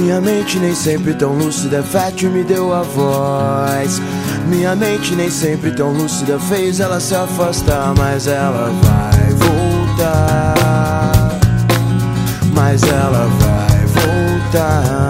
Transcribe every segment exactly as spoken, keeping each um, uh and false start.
Minha mente nem sempre tão lúcida, fértil me deu a voz. Minha mente nem sempre tão lúcida fez ela se afastar, mas ela vai voltar. Mas ela vai voltar.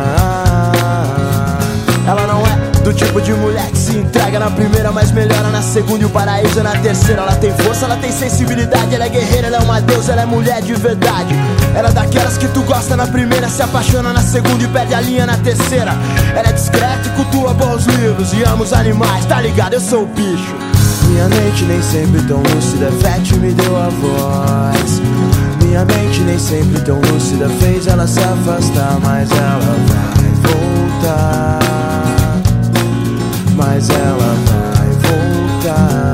Ela não é do tipo de mulher que se entrega na primeira, mas melhora na segunda e o paraíso é na terceira. Ela tem força, ela tem sensibilidade, ela é guerreira, ela é uma deusa, ela é mulher de verdade. Ela é daquelas que tu gosta na primeira, se apaixona na segunda e perde a linha na terceira. Ela é discreta e cultua bons livros e ama os animais, tá ligado? Eu sou o bicho. Minha mente nem sempre tão lúcida, fértil me deu a voz. Minha mente nem sempre tão lúcida fez ela se afastar, mas ela vai voltar. Mas ela vai voltar.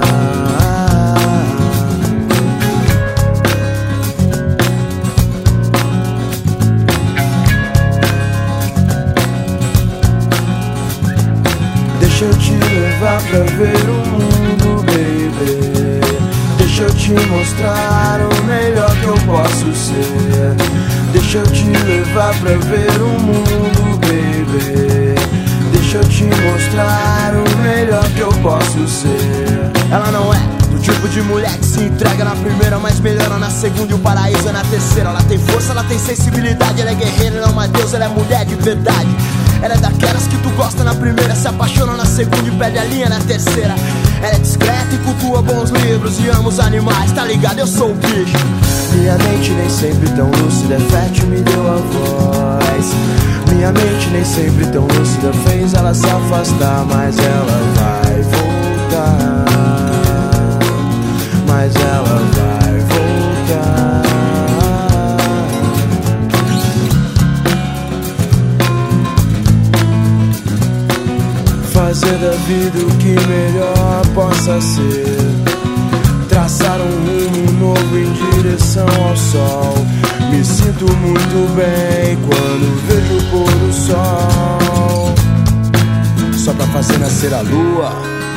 Deixa eu te levar pra ver o mundo, baby. Deixa eu te mostrar o melhor que eu posso ser. Deixa eu te levar pra ver o mundo, baby. Deixa eu te mostrar o melhor que eu posso ser. Ela não é do tipo de mulher que se entrega na primeira, mas melhora na segunda e o paraíso é na terceira. Ela tem força, ela tem sensibilidade, ela é guerreira, ela é uma deusa, ela é mulher de verdade. Ela é daquelas que tu gosta na primeira, se apaixona na segunda e perde a linha na terceira. Ela é discreta e cultua bons livros e ama os animais, tá ligado? Eu sou o bicho. Minha mente nem sempre tão lúcida, fértil me deu a voz. Minha mente nem sempre tão lúcida fez ela se afastar, mas ela vai voltar. Mas ela vai voltar. Fazer da vida o que melhor possa ser. Traçar um rumo novo em direção ao sol. Me sinto muito bem quando vejo o pôr do sol. Só pra fazer nascer a lua.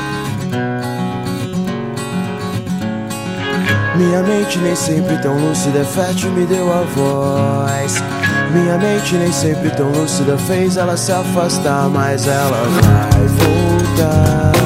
Minha mente nem sempre tão lúcida, fértil me deu a voz. Minha mente nem sempre tão lúcida fez ela se afastar, mas ela vai voltar.